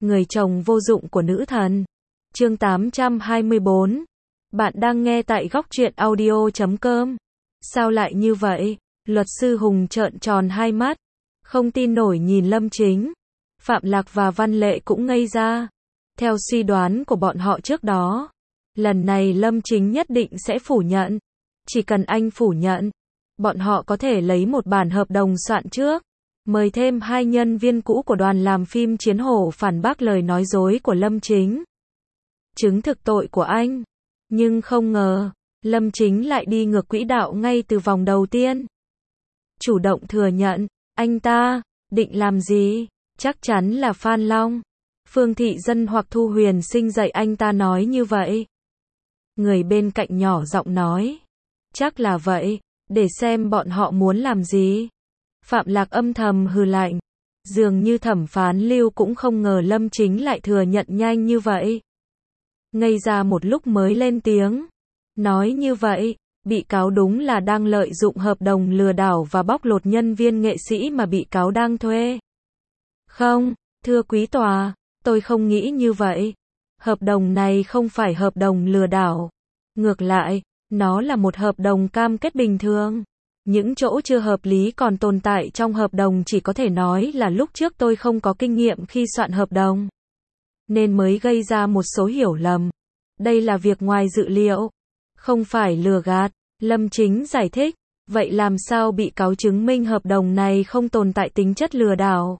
người chồng vô dụng của nữ thần. Chương 824. Bạn đang nghe tại góc truyện audio.com. Sao lại như vậy? Luật sư Hùng trợn tròn hai mắt, không tin nổi nhìn Lâm Chính. Phạm Lạc và Văn Lệ cũng ngây ra. Theo suy đoán của bọn họ trước đó, lần này Lâm Chính nhất định sẽ phủ nhận. Chỉ cần anh phủ nhận, bọn họ có thể lấy một bản hợp đồng soạn trước, mời thêm 2 nhân viên cũ của đoàn làm phim Chiến Hổ phản bác lời nói dối của Lâm Chính, chứng thực tội của anh. Nhưng không ngờ, Lâm Chính lại đi ngược quỹ đạo ngay từ vòng đầu tiên. Chủ động thừa nhận, anh ta định làm gì? Chắc chắn là Phan Long, Phương Thị Dân hoặc Thu Huyền Sinh dạy anh ta nói như vậy. Người bên cạnh nhỏ giọng nói, chắc là vậy, để xem bọn họ muốn làm gì. Phạm Lạc âm thầm hừ lạnh, dường như thẩm phán Lưu cũng không ngờ Lâm Chính lại thừa nhận nhanh như vậy. Ngây ra một lúc mới lên tiếng, nói như vậy, bị cáo đúng là đang lợi dụng hợp đồng lừa đảo và bóc lột nhân viên nghệ sĩ mà bị cáo đang thuê. Không, thưa quý tòa, tôi không nghĩ như vậy. Hợp đồng này không phải hợp đồng lừa đảo. Ngược lại, nó là một hợp đồng cam kết bình thường. Những chỗ chưa hợp lý còn tồn tại trong hợp đồng chỉ có thể nói là lúc trước tôi không có kinh nghiệm khi soạn hợp đồng, nên mới gây ra một số hiểu lầm. Đây là việc ngoài dự liệu, không phải lừa gạt. Lâm Chính giải thích, vậy làm sao bị cáo chứng minh hợp đồng này không tồn tại tính chất lừa đảo?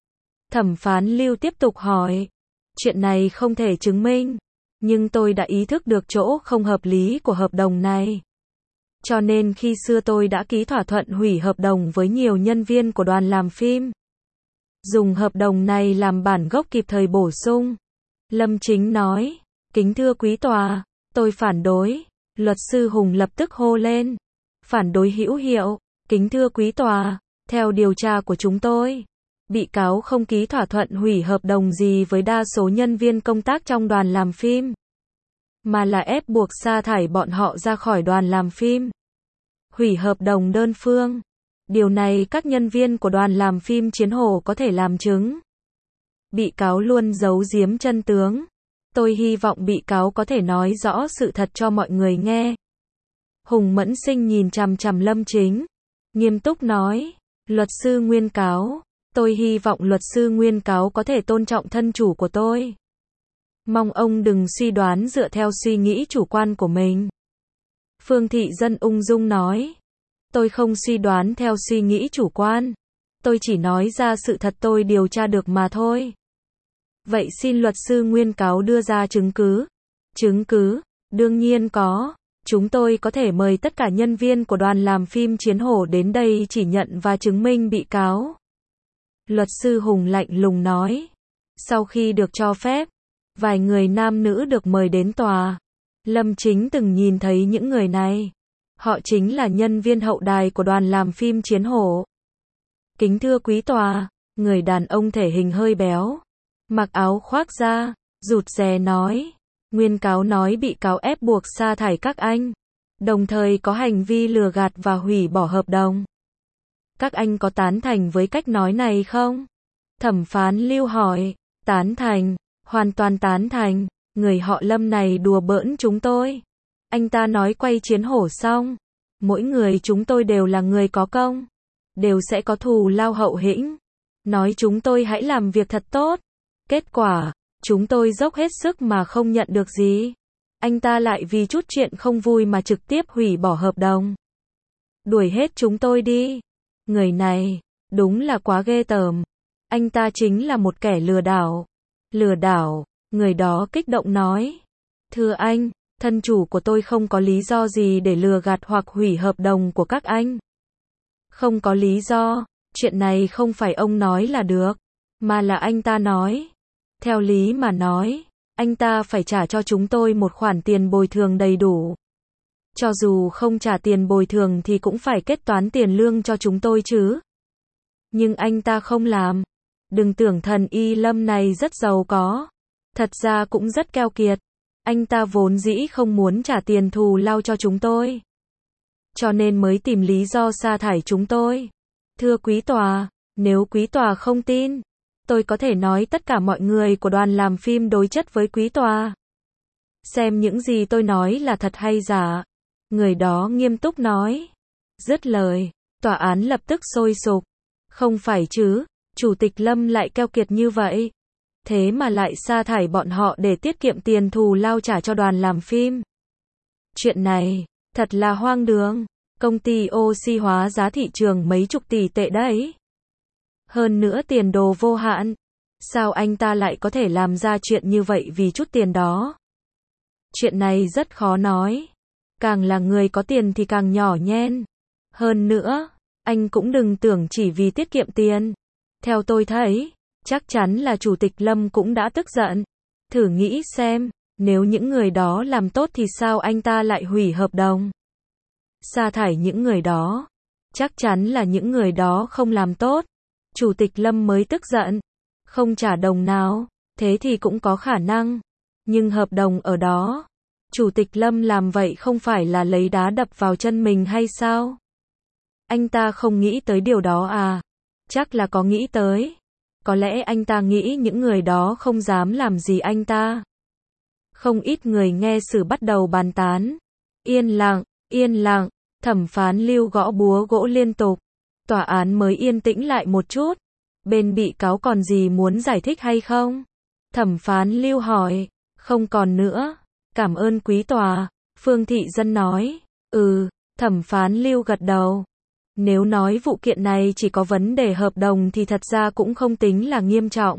Thẩm phán Lưu tiếp tục hỏi, chuyện này không thể chứng minh, nhưng tôi đã ý thức được chỗ không hợp lý của hợp đồng này. Cho nên khi xưa tôi đã ký thỏa thuận hủy hợp đồng với nhiều nhân viên của đoàn làm phim, dùng hợp đồng này làm bản gốc kịp thời bổ sung. Lâm Chính nói, kính thưa quý tòa, tôi phản đối. Luật sư Hùng lập tức hô lên, phản đối hữu hiệu. Kính thưa quý tòa, theo điều tra của chúng tôi, bị cáo không ký thỏa thuận hủy hợp đồng gì với đa số nhân viên công tác trong đoàn làm phim, mà là ép buộc sa thải bọn họ ra khỏi đoàn làm phim. Hủy hợp đồng đơn phương. Điều này các nhân viên của đoàn làm phim Chiến Hổ có thể làm chứng. Bị cáo luôn giấu giếm chân tướng. Tôi hy vọng bị cáo có thể nói rõ sự thật cho mọi người nghe. Hùng Mẫn Sinh nhìn chằm chằm Lâm Chính, nghiêm túc nói, luật sư nguyên cáo, tôi hy vọng luật sư nguyên cáo có thể tôn trọng thân chủ của tôi. Mong ông đừng suy đoán dựa theo suy nghĩ chủ quan của mình. Phương Thị Dân ung dung nói, tôi không suy đoán theo suy nghĩ chủ quan, tôi chỉ nói ra sự thật tôi điều tra được mà thôi. Vậy xin luật sư nguyên cáo đưa ra chứng cứ. Chứng cứ? Đương nhiên có. Chúng tôi có thể mời tất cả nhân viên của đoàn làm phim Chiến Hổ đến đây chỉ nhận và chứng minh bị cáo. Luật sư Hùng lạnh lùng nói. Sau khi được cho phép, vài người nam nữ được mời đến tòa. Lâm Chính từng nhìn thấy những người này. Họ chính là nhân viên hậu đài của đoàn làm phim Chiến Hổ. Kính thưa quý tòa, người đàn ông thể hình hơi béo, mặc áo khoác da, rụt rè nói, nguyên cáo nói bị cáo ép buộc sa thải các anh, đồng thời có hành vi lừa gạt và hủy bỏ hợp đồng. Các anh có tán thành với cách nói này không? Thẩm phán Lưu hỏi. Tán thành, hoàn toàn tán thành, người họ Lâm này đùa bỡn chúng tôi. Anh ta nói quay Chiến Hổ xong, mỗi người chúng tôi đều là người có công, đều sẽ có thù lao hậu hĩnh. Nói chúng tôi hãy làm việc thật tốt. Kết quả, chúng tôi dốc hết sức mà không nhận được gì. Anh ta lại vì chút chuyện không vui mà trực tiếp hủy bỏ hợp đồng. Đuổi hết chúng tôi đi. Người này, đúng là quá ghê tởm. Anh ta chính là một kẻ lừa đảo. Lừa đảo, người đó kích động nói. Thưa anh, thân chủ của tôi không có lý do gì để lừa gạt hoặc hủy hợp đồng của các anh. Không có lý do, chuyện này không phải ông nói là được, mà là anh ta nói. Theo lý mà nói, anh ta phải trả cho chúng tôi một khoản tiền bồi thường đầy đủ. Cho dù không trả tiền bồi thường thì cũng phải kết toán tiền lương cho chúng tôi chứ. Nhưng anh ta không làm. Đừng tưởng thần y Lâm này rất giàu có. Thật ra cũng rất keo kiệt. Anh ta vốn dĩ không muốn trả tiền thù lao cho chúng tôi, cho nên mới tìm lý do sa thải chúng tôi. Thưa quý tòa, nếu quý tòa không tin, tôi có thể nói tất cả mọi người của đoàn làm phim đối chất với quý tòa. Xem những gì tôi nói là thật hay giả. Người đó nghiêm túc nói. Dứt lời, tòa án lập tức sôi sục. Không phải chứ, Chủ tịch Lâm lại keo kiệt như vậy. Thế mà lại sa thải bọn họ để tiết kiệm tiền thù lao trả cho đoàn làm phim. Chuyện này, thật là hoang đường. Công ty oxy hóa giá thị trường mấy chục tỷ tệ đấy. Hơn nữa tiền đồ vô hạn. Sao anh ta lại có thể làm ra chuyện như vậy vì chút tiền đó? Chuyện này rất khó nói. Càng là người có tiền thì càng nhỏ nhen. Hơn nữa, anh cũng đừng tưởng chỉ vì tiết kiệm tiền. Theo tôi thấy, chắc chắn là Chủ tịch Lâm cũng đã tức giận. Thử nghĩ xem, nếu những người đó làm tốt thì sao anh ta lại hủy hợp đồng? Sa thải những người đó. Chắc chắn là những người đó không làm tốt. Chủ tịch Lâm mới tức giận. Không trả đồng nào, thế thì cũng có khả năng. Nhưng hợp đồng ở đó. Chủ tịch Lâm làm vậy không phải là lấy đá đập vào chân mình hay sao? Anh ta không nghĩ tới điều đó à? Chắc là có nghĩ tới. Có lẽ anh ta nghĩ những người đó không dám làm gì anh ta. Không ít người nghe xử bắt đầu bàn tán. Yên lặng, yên lặng. Thẩm phán Lưu gõ búa gỗ liên tục. Tòa án mới yên tĩnh lại một chút. Bên bị cáo còn gì muốn giải thích hay không? Thẩm phán Lưu hỏi. Không còn nữa. Cảm ơn quý tòa. Phương Thị Dân nói. Thẩm phán Lưu gật đầu. Nếu nói vụ kiện này chỉ có vấn đề hợp đồng thì thật ra cũng không tính là nghiêm trọng.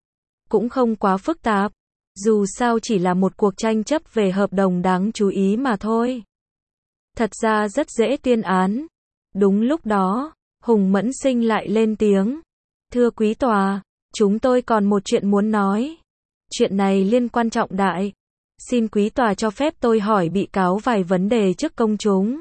Cũng không quá phức tạp. Dù sao chỉ là một cuộc tranh chấp về hợp đồng đáng chú ý mà thôi. Thật ra rất dễ tuyên án. Đúng lúc đó, Hùng Mẫn Sinh lại lên tiếng. Thưa quý tòa, chúng tôi còn một chuyện muốn nói. Chuyện này liên quan trọng đại. Xin quý tòa cho phép tôi hỏi bị cáo vài vấn đề trước công chúng.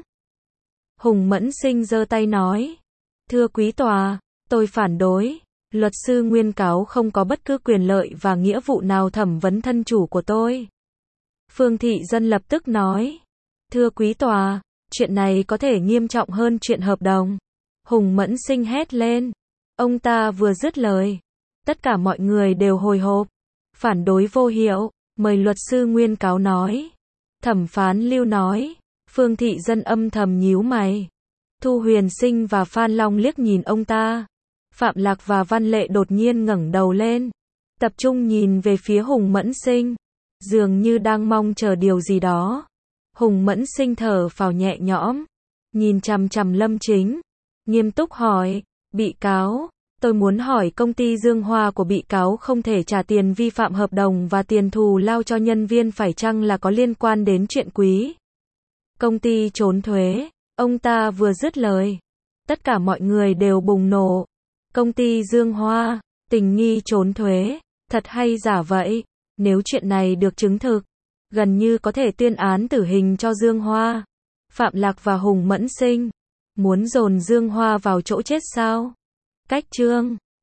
Hùng Mẫn Sinh giơ tay nói. Thưa quý tòa, tôi phản đối. Luật sư nguyên cáo không có bất cứ quyền lợi và nghĩa vụ nào thẩm vấn thân chủ của tôi. Phương Thị Dân lập tức nói. Thưa quý tòa, chuyện này có thể nghiêm trọng hơn chuyện hợp đồng. Hùng Mẫn Sinh hét lên. Ông ta vừa dứt lời. Tất cả mọi người đều hồi hộp. Phản đối vô hiệu, mời luật sư nguyên cáo nói. Thẩm phán Lưu nói. Phương Thị Dân âm thầm nhíu mày. Thu Huyền Sinh và Phan Long liếc nhìn ông ta. Phạm Lạc và Văn Lệ đột nhiên ngẩng đầu lên. Tập trung nhìn về phía Hùng Mẫn Sinh. Dường như đang mong chờ điều gì đó. Hùng Mẫn Sinh thở phào nhẹ nhõm. Nhìn chằm chằm Lâm Chính. Nghiêm túc hỏi. Bị cáo, tôi muốn hỏi công ty Dương Hoa của bị cáo không thể trả tiền vi phạm hợp đồng và tiền thù lao cho nhân viên phải chăng là có liên quan đến chuyện quý công ty trốn thuế? Ông ta vừa dứt lời. Tất cả mọi người đều bùng nổ. Công ty Dương Hoa, tình nghi trốn thuế. Thật hay giả vậy? Nếu chuyện này được chứng thực, gần như có thể tuyên án tử hình cho Dương Hoa. Phạm Lạc và Hùng Mẫn Sinh muốn dồn Dương Hoa vào chỗ chết sao? Cách chương